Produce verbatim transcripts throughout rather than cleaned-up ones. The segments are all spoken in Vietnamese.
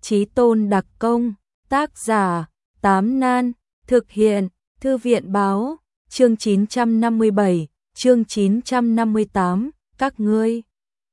Chí tôn đặc công, tác giả, Tám Nan, thực hiện, Thư viện báo, chương chín trăm năm mươi bảy, chương chín trăm năm mươi tám, các ngươi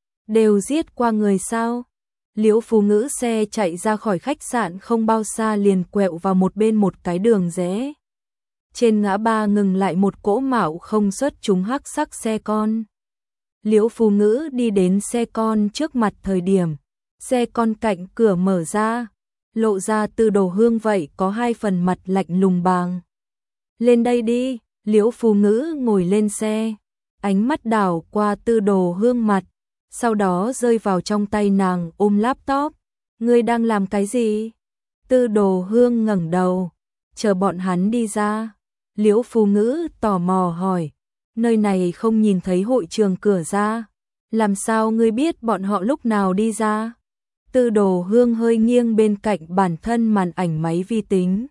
đều giết qua người sao? Liễu Phú Ngữ xe chạy ra khỏi khách sạn không bao xa liền quẹo vào một bên một cái đường rẽ. Trên ngã ba ngừng lại một cỗ mạo không xuất chúng hắc sắc xe con. Liễu Phú Ngữ đi đến xe con trước mặt thời điểm, xe con cạnh cửa mở ra, lộ ra Tư Đồ Hương vậy có hai phần mặt lạnh lùng bàng. Lên đây đi, Liễu Phú Ngữ ngồi lên xe, ánh mắt đảo qua Tư Đồ Hương mặt, sau đó rơi vào trong tay nàng ôm laptop. Ngươi đang làm cái gì? Tư Đồ Hương ngẩng đầu, chờ bọn hắn đi ra. Liễu Phú Ngữ tò mò hỏi, nơi này không nhìn thấy hội trường cửa ra, làm sao ngươi biết bọn họ lúc nào đi ra? Tư Đồ Hương hơi nghiêng bên cạnh bản thân màn ảnh máy vi tính.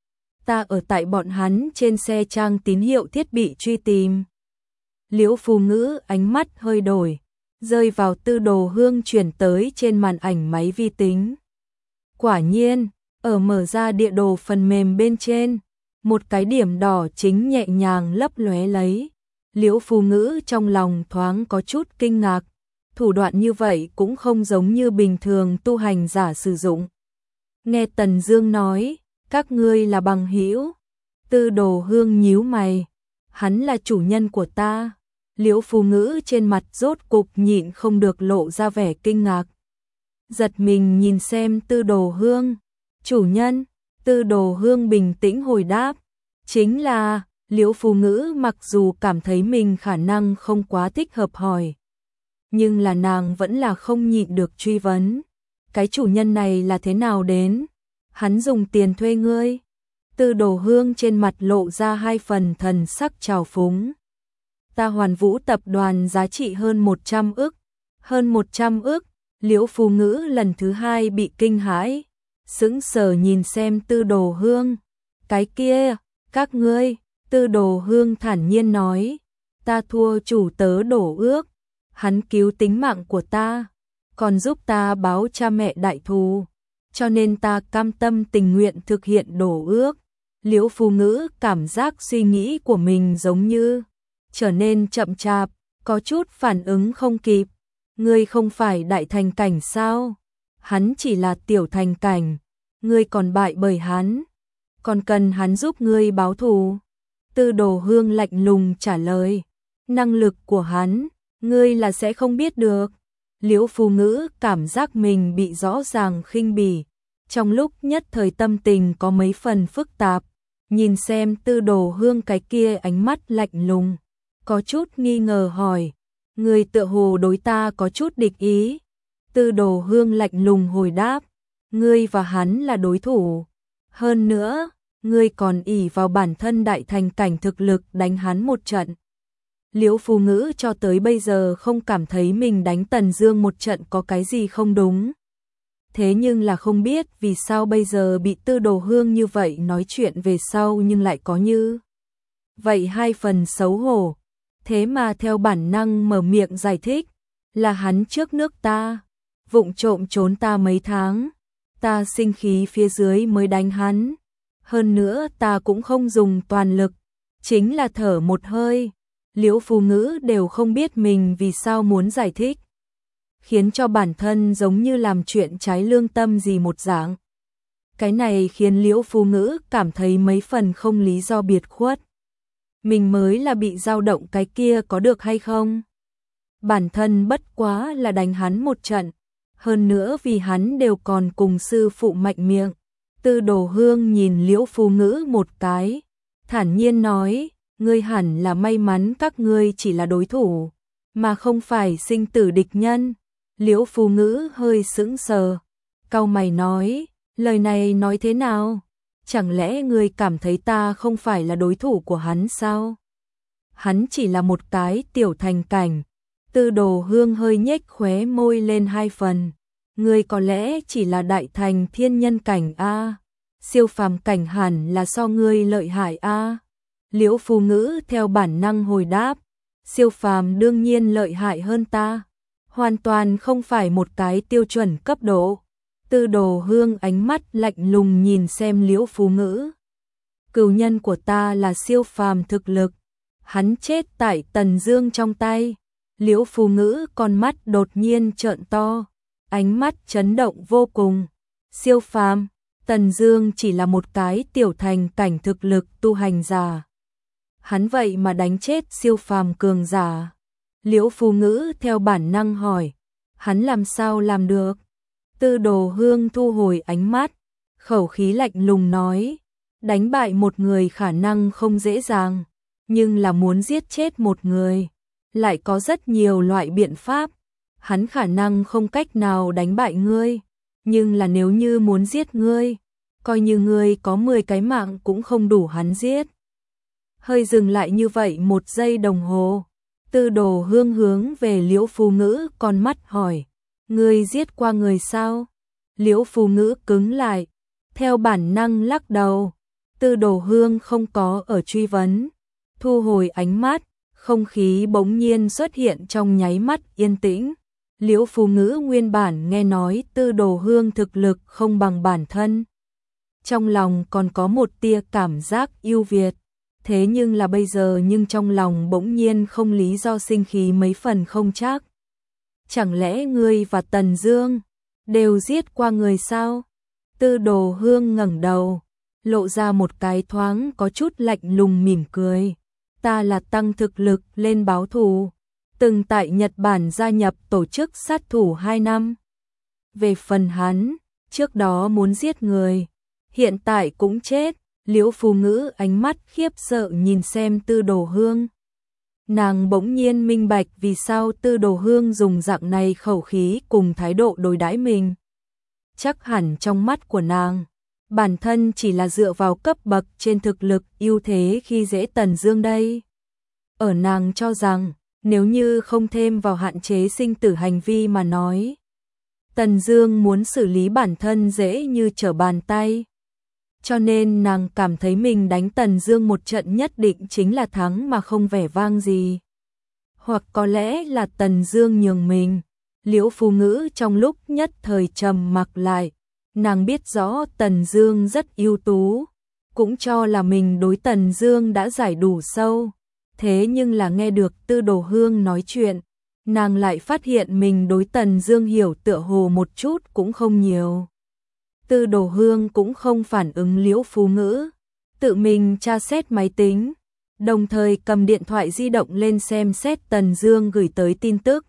Ta ở tại bọn hắn trên xe trang tín hiệu thiết bị truy tìm. Liễu Phú Ngữ ánh mắt hơi đổi, rơi vào Tư Đồ Hương chuyển tới trên màn ảnh máy vi tính. Quả nhiên, ở mở ra địa đồ phần mềm bên trên, một cái điểm đỏ chính nhẹ nhàng lấp lóe lấy. Liễu Phú Ngữ trong lòng thoáng có chút kinh ngạc, thủ đoạn như vậy cũng không giống như bình thường tu hành giả sử dụng. Nghe Tần Dương nói, các ngươi là bằng hữu. Tư Đồ Hương nhíu mày, hắn là chủ nhân của ta. Liễu Phú Ngữ trên mặt rốt cục nhịn không được lộ ra vẻ kinh ngạc. Giật mình nhìn xem Tư Đồ Hương, chủ nhân. Tư Đồ Hương bình tĩnh hồi đáp, chính là. Liễu Phú Ngữ mặc dù cảm thấy mình khả năng không quá thích hợp hỏi, nhưng là nàng vẫn là không nhịn được truy vấn. Cái chủ nhân này là thế nào đến? Hắn dùng tiền thuê ngươi? Tư Đồ Hương trên mặt lộ ra hai phần thần sắc trào phúng. Ta Hoàn Vũ tập đoàn giá trị hơn một trăm ức. Hơn một trăm ức? Liễu Phú Ngữ lần thứ hai bị kinh hãi, sững sờ nhìn xem Tư Đồ Hương. Cái kia, các ngươi. Tư Đồ Hương thản nhiên nói, ta thua chủ tớ đổ ước, hắn cứu tính mạng của ta, còn giúp ta báo cha mẹ đại thù, cho nên ta cam tâm tình nguyện thực hiện đổ ước. Liễu Phú Ngữ cảm giác suy nghĩ của mình giống như trở nên chậm chạp, có chút phản ứng không kịp. Ngươi không phải đại thành cảnh sao? Hắn chỉ là tiểu thành cảnh, ngươi còn bại bởi hắn, còn cần hắn giúp ngươi báo thù. Tư Đồ Hương lạnh lùng trả lời, năng lực của hắn, ngươi là sẽ không biết được. Liễu Phú Ngữ cảm giác mình bị rõ ràng khinh bỉ, trong lúc nhất thời tâm tình có mấy phần phức tạp, nhìn xem Tư Đồ Hương cái kia ánh mắt lạnh lùng, có chút nghi ngờ hỏi, ngươi tựa hồ đối ta có chút địch ý. Tư Đồ Hương lạnh lùng hồi đáp, ngươi và hắn là đối thủ, hơn nữa ngươi còn ỷ vào bản thân đại thành cảnh thực lực đánh hắn một trận. Liễu Phú Ngữ cho tới bây giờ không cảm thấy mình đánh Tần Dương một trận có cái gì không đúng. Thế nhưng là không biết vì sao bây giờ bị Tư Đồ Hương như vậy nói chuyện về sau nhưng lại có như vậy hai phần xấu hổ. Thế mà theo bản năng mở miệng giải thích, là hắn trước nước ta, vụng trộm trốn ta mấy tháng, ta sinh khí phía dưới mới đánh hắn. Hơn nữa ta cũng không dùng toàn lực, chính là thở một hơi. Liễu Phú Ngữ đều không biết mình vì sao muốn giải thích, khiến cho bản thân giống như làm chuyện trái lương tâm gì một dạng. Cái này khiến Liễu Phú Ngữ cảm thấy mấy phần không lý do biệt khuất. Mình mới là bị dao động cái kia có được hay không? Bản thân bất quá là đánh hắn một trận, hơn nữa vì hắn đều còn cùng sư phụ mạnh miệng. Tư Đồ Hương nhìn Liễu Phú Ngữ một cái, thản nhiên nói, ngươi hẳn là may mắn các ngươi chỉ là đối thủ, mà không phải sinh tử địch nhân. Liễu Phú Ngữ hơi sững sờ, cau mày nói, lời này nói thế nào? Chẳng lẽ ngươi cảm thấy ta không phải là đối thủ của hắn sao? Hắn chỉ là một cái tiểu thành cảnh. Tư Đồ Hương hơi nhếch khóe môi lên hai phần. Ngươi có lẽ chỉ là đại thành thiên nhân cảnh a, siêu phàm cảnh hẳn là so ngươi lợi hại a. Liễu Phú Ngữ theo bản năng hồi đáp, siêu phàm đương nhiên lợi hại hơn ta, hoàn toàn không phải một cái tiêu chuẩn cấp độ. Tư Đồ Hương ánh mắt lạnh lùng nhìn xem Liễu Phú Ngữ. Cừu nhân của ta là siêu phàm thực lực, hắn chết tại Tần Dương trong tay. Liễu Phú Ngữ con mắt đột nhiên trợn to, ánh mắt chấn động vô cùng. Siêu phàm, Tần Dương chỉ là một cái tiểu thành cảnh thực lực tu hành giả. Hắn vậy mà đánh chết siêu phàm cường giả. Liễu Phú Ngữ theo bản năng hỏi, hắn làm sao làm được? Tư Đồ Hương thu hồi ánh mắt, khẩu khí lạnh lùng nói, đánh bại một người khả năng không dễ dàng, nhưng là muốn giết chết một người, lại có rất nhiều loại biện pháp. Hắn khả năng không cách nào đánh bại ngươi, nhưng là nếu như muốn giết ngươi, coi như ngươi có mười cái mạng cũng không đủ hắn giết. Hơi dừng lại như vậy một giây đồng hồ, Tư Đồ Hương hướng về Liễu Phú Ngữ con mắt hỏi, ngươi giết qua người sao? Liễu Phú Ngữ cứng lại, theo bản năng lắc đầu. Tư Đồ Hương không có ở truy vấn, thu hồi ánh mắt, không khí bỗng nhiên xuất hiện trong nháy mắt yên tĩnh. Liễu Phú Ngữ nguyên bản nghe nói Tư Đồ Hương thực lực không bằng bản thân, trong lòng còn có một tia cảm giác ưu việt, thế nhưng là bây giờ nhưng trong lòng bỗng nhiên không lý do sinh khí mấy phần không chắc. Chẳng lẽ ngươi và Tần Dương đều giết qua người sao? Tư Đồ Hương ngẩng đầu, lộ ra một cái thoáng có chút lạnh lùng mỉm cười. Ta là tăng thực lực lên báo thù, từng tại Nhật Bản gia nhập tổ chức sát thủ hai năm. Về phần hắn, trước đó muốn giết người, hiện tại cũng chết. Liễu Phú Ngữ ánh mắt khiếp sợ nhìn xem Tư Đồ Hương. Nàng bỗng nhiên minh bạch vì sao Tư Đồ Hương dùng dạng này khẩu khí cùng thái độ đối đãi mình. Chắc hẳn trong mắt của nàng, bản thân chỉ là dựa vào cấp bậc trên thực lực ưu thế khi dễ Tần Dương đây. Ở nàng cho rằng, nếu như không thêm vào hạn chế sinh tử hành vi mà nói, Tần Dương muốn xử lý bản thân dễ như trở bàn tay. Cho nên nàng cảm thấy mình đánh Tần Dương một trận nhất định chính là thắng mà không vẻ vang gì. Hoặc có lẽ là Tần Dương nhường mình. Liễu Phú Ngữ trong lúc nhất thời trầm mặc lại, nàng biết rõ Tần Dương rất ưu tú, cũng cho là mình đối Tần Dương đã giải đủ sâu. Thế nhưng là nghe được Tư Đồ Hương nói chuyện, nàng lại phát hiện mình đối Tần Dương hiểu tựa hồ một chút cũng không nhiều. Tư Đồ Hương cũng không phản ứng Liễu Phú Ngữ, tự mình tra xét máy tính, đồng thời cầm điện thoại di động lên xem xét Tần Dương gửi tới tin tức.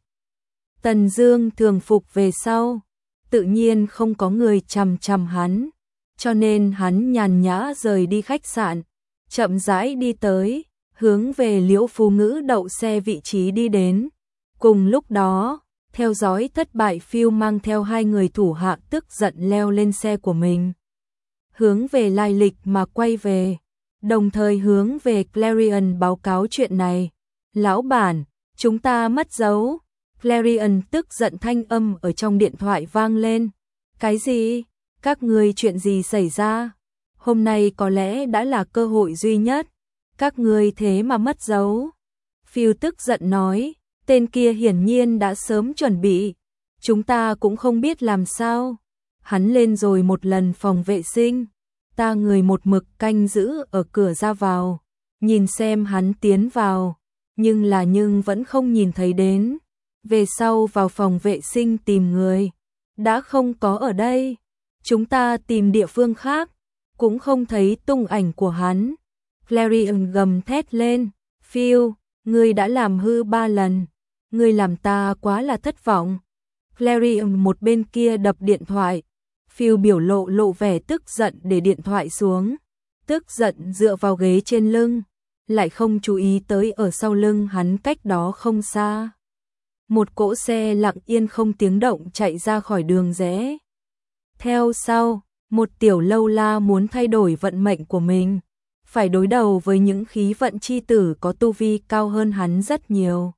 Tần Dương thường phục về sau, tự nhiên không có người chằm chằm hắn, cho nên hắn nhàn nhã rời đi khách sạn, chậm rãi đi tới, hướng về Liễu Phú Ngữ đậu xe vị trí đi đến. Cùng lúc đó, theo dõi thất bại phiêu mang theo hai người thủ hạ tức giận leo lên xe của mình, hướng về lai lịch mà quay về, đồng thời hướng về Clarion báo cáo chuyện này. Lão bản, chúng ta mất dấu. Clarion tức giận thanh âm ở trong điện thoại vang lên. Cái gì? Các ngươi chuyện gì xảy ra? Hôm nay có lẽ đã là cơ hội duy nhất, các ngươi thế mà mất dấu. Phiêu tức giận nói, tên kia hiển nhiên đã sớm chuẩn bị, chúng ta cũng không biết làm sao. Hắn lên rồi một lần phòng vệ sinh, ta người một mực canh giữ ở cửa ra vào, nhìn xem hắn tiến vào, nhưng là nhưng vẫn không nhìn thấy đến. Về sau vào phòng vệ sinh tìm người, đã không có ở đây. Chúng ta tìm địa phương khác, cũng không thấy tung ảnh của hắn. Clarion gầm thét lên, Phil, ngươi đã làm hư ba lần, ngươi làm ta quá là thất vọng. Clarion một bên kia đập điện thoại, Phil biểu lộ lộ vẻ tức giận để điện thoại xuống, tức giận dựa vào ghế trên lưng, lại không chú ý tới ở sau lưng hắn cách đó không xa. Một cỗ xe lặng yên không tiếng động chạy ra khỏi đường rẽ. Theo sau, một tiểu lâu la muốn thay đổi vận mệnh của mình, phải đối đầu với những khí vận chi tử có tu vi cao hơn hắn rất nhiều.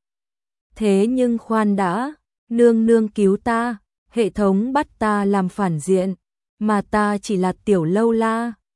Thế nhưng khoan đã, nương nương cứu ta, hệ thống bắt ta làm phản diện, mà ta chỉ là tiểu lâu la,